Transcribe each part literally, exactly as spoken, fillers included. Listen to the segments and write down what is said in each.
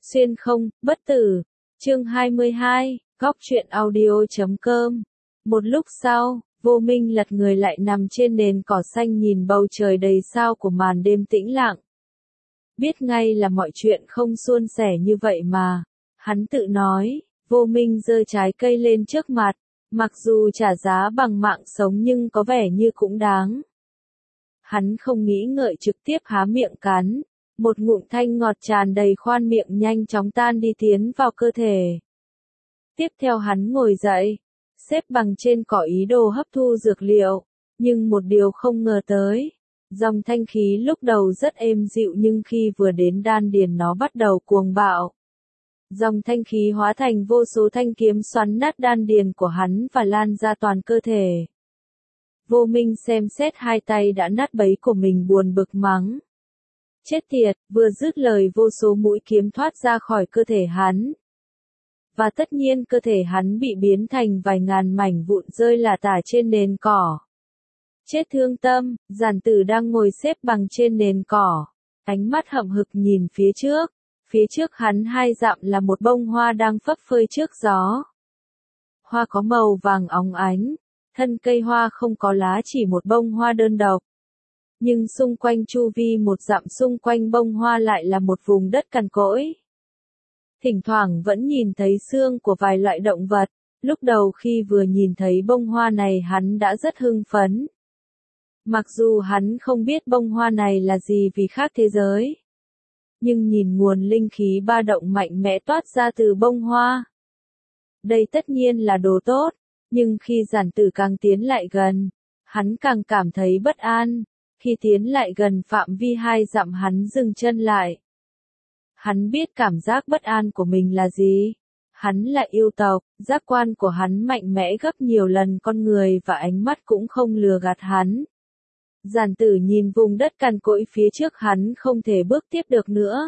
Xuyên không, bất tử. Chương hai mươi hai, góc truyện audio chấm com. Một lúc sau, Vô Minh lật người lại nằm trên nền cỏ xanh nhìn bầu trời đầy sao của màn đêm tĩnh lặng. Biết ngay là mọi chuyện không suôn sẻ như vậy mà. Hắn tự nói, Vô Minh giơ trái cây lên trước mặt, mặc dù trả giá bằng mạng sống nhưng có vẻ như cũng đáng. Hắn không nghĩ ngợi trực tiếp há miệng cắn. Một ngụm thanh ngọt tràn đầy khoan miệng nhanh chóng tan đi tiến vào cơ thể. Tiếp theo hắn ngồi dậy, xếp bằng trên cỏ ý đồ hấp thu dược liệu, nhưng một điều không ngờ tới. Dòng thanh khí lúc đầu rất êm dịu nhưng khi vừa đến đan điền nó bắt đầu cuồng bạo. Dòng thanh khí hóa thành vô số thanh kiếm xoắn nát đan điền của hắn và lan ra toàn cơ thể. Vô Minh xem xét hai tay đã nát bấy của mình buồn bực mắng. Chết tiệt, vừa dứt lời vô số mũi kiếm thoát ra khỏi cơ thể hắn. Và tất nhiên cơ thể hắn bị biến thành vài ngàn mảnh vụn rơi lả tả trên nền cỏ. Chết thương tâm, giản tử đang ngồi xếp bằng trên nền cỏ. Ánh mắt hậm hực nhìn phía trước. Phía trước hắn hai dặm là một bông hoa đang phấp phới trước gió. Hoa có màu vàng óng ánh. Thân cây hoa không có lá, chỉ một bông hoa đơn độc. Nhưng xung quanh chu vi một dặm xung quanh bông hoa lại là một vùng đất cằn cỗi. Thỉnh thoảng vẫn nhìn thấy xương của vài loại động vật. Lúc đầu khi vừa nhìn thấy bông hoa này hắn đã rất hưng phấn. Mặc dù hắn không biết bông hoa này là gì vì khác thế giới. Nhưng nhìn nguồn linh khí ba động mạnh mẽ toát ra từ bông hoa. Đây tất nhiên là đồ tốt, nhưng khi giản tử càng tiến lại gần, hắn càng cảm thấy bất an. Khi tiến lại gần phạm vi hai dặm hắn dừng chân lại. Hắn biết cảm giác bất an của mình là gì. Hắn là yêu tộc, giác quan của hắn mạnh mẽ gấp nhiều lần con người và ánh mắt cũng không lừa gạt hắn. Giản tử nhìn vùng đất cằn cỗi phía trước hắn không thể bước tiếp được nữa.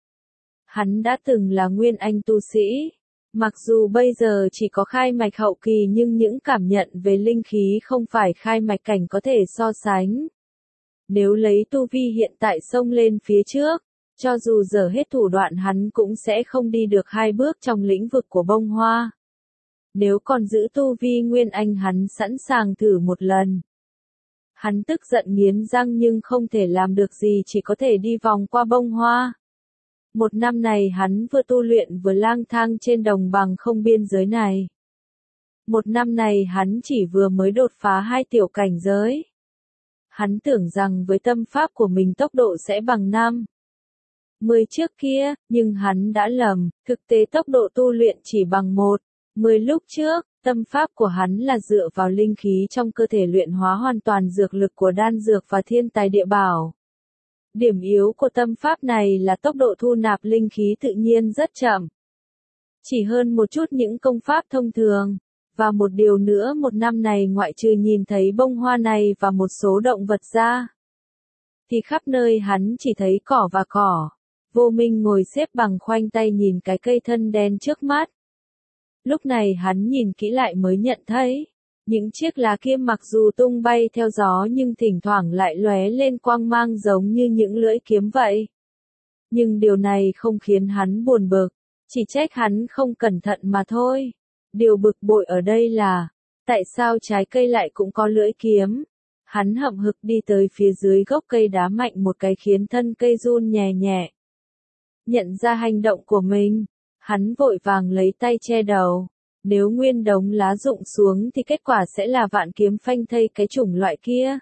Hắn đã từng là nguyên anh tu sĩ. Mặc dù bây giờ chỉ có khai mạch hậu kỳ nhưng những cảm nhận về linh khí không phải khai mạch cảnh có thể so sánh. Nếu lấy tu vi hiện tại xông lên phía trước, cho dù dở hết thủ đoạn hắn cũng sẽ không đi được hai bước trong lĩnh vực của bông hoa. Nếu còn giữ tu vi nguyên anh hắn sẵn sàng thử một lần. Hắn tức giận nghiến răng nhưng không thể làm được gì, chỉ có thể đi vòng qua bông hoa. Một năm này hắn vừa tu luyện vừa lang thang trên đồng bằng không biên giới này. Một năm này hắn chỉ vừa mới đột phá hai tiểu cảnh giới. Hắn tưởng rằng với tâm pháp của mình tốc độ sẽ bằng năm mười trước kia, nhưng hắn đã lầm, thực tế tốc độ tu luyện chỉ bằng một mười lúc trước. Tâm pháp của hắn là dựa vào linh khí trong cơ thể luyện hóa hoàn toàn dược lực của đan dược và thiên tài địa bảo. Điểm yếu của tâm pháp này là tốc độ thu nạp linh khí tự nhiên rất chậm. Chỉ hơn một chút những công pháp thông thường. Và một điều nữa, một năm này ngoại trừ nhìn thấy bông hoa này và một số động vật ra, thì khắp nơi hắn chỉ thấy cỏ và cỏ. Vô Minh ngồi xếp bằng khoanh tay nhìn cái cây thân đen trước mắt. Lúc này hắn nhìn kỹ lại mới nhận thấy, những chiếc lá kia mặc dù tung bay theo gió nhưng thỉnh thoảng lại lóe lên quang mang giống như những lưỡi kiếm vậy. Nhưng điều này không khiến hắn buồn bực, chỉ trách hắn không cẩn thận mà thôi. Điều bực bội ở đây là, tại sao trái cây lại cũng có lưỡi kiếm? Hắn hậm hực đi tới phía dưới gốc cây đá mạnh một cái khiến thân cây run nhẹ nhẹ. Nhận ra hành động của mình, hắn vội vàng lấy tay che đầu. Nếu nguyên đống lá rụng xuống thì kết quả sẽ là vạn kiếm phanh thây cái chủng loại kia.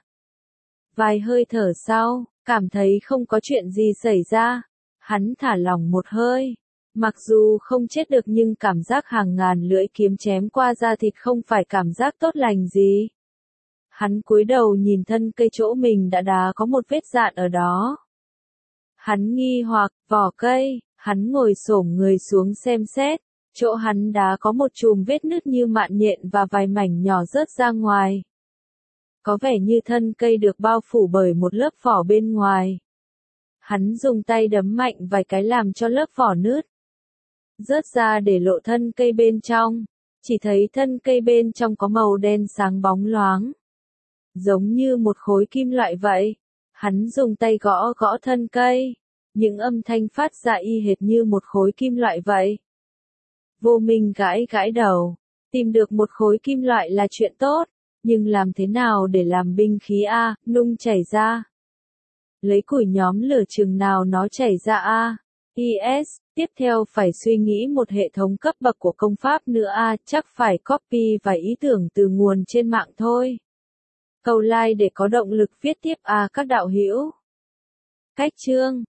Vài hơi thở sau, cảm thấy không có chuyện gì xảy ra. Hắn thả lỏng một hơi. Mặc dù không chết được nhưng cảm giác hàng ngàn lưỡi kiếm chém qua da thịt không phải cảm giác tốt lành gì. Hắn cúi đầu nhìn thân cây chỗ mình đã đá có một vết dạn ở đó. Hắn nghi hoặc, vỏ cây, hắn ngồi xổm người xuống xem xét. Chỗ hắn đá có một chùm vết nứt như mạn nhện và vài mảnh nhỏ rớt ra ngoài. Có vẻ như thân cây được bao phủ bởi một lớp vỏ bên ngoài. Hắn dùng tay đấm mạnh vài cái làm cho lớp vỏ nứt rớt ra để lộ thân cây bên trong. Chỉ thấy thân cây bên trong có màu đen sáng bóng loáng, giống như một khối kim loại vậy. Hắn dùng tay gõ gõ thân cây, những âm thanh phát ra y hệt như một khối kim loại vậy. Vô Minh gãi gãi đầu, tìm được một khối kim loại là chuyện tốt, nhưng làm thế nào để làm binh khí a, nung chảy ra. Lấy củi nhóm lửa chừng nào nó chảy ra a. Yes, tiếp theo phải suy nghĩ một hệ thống cấp bậc của công pháp nữa a, chắc phải copy vài ý tưởng từ nguồn trên mạng thôi. Cầu like để có động lực viết tiếp a các đạo hữu. Cách chương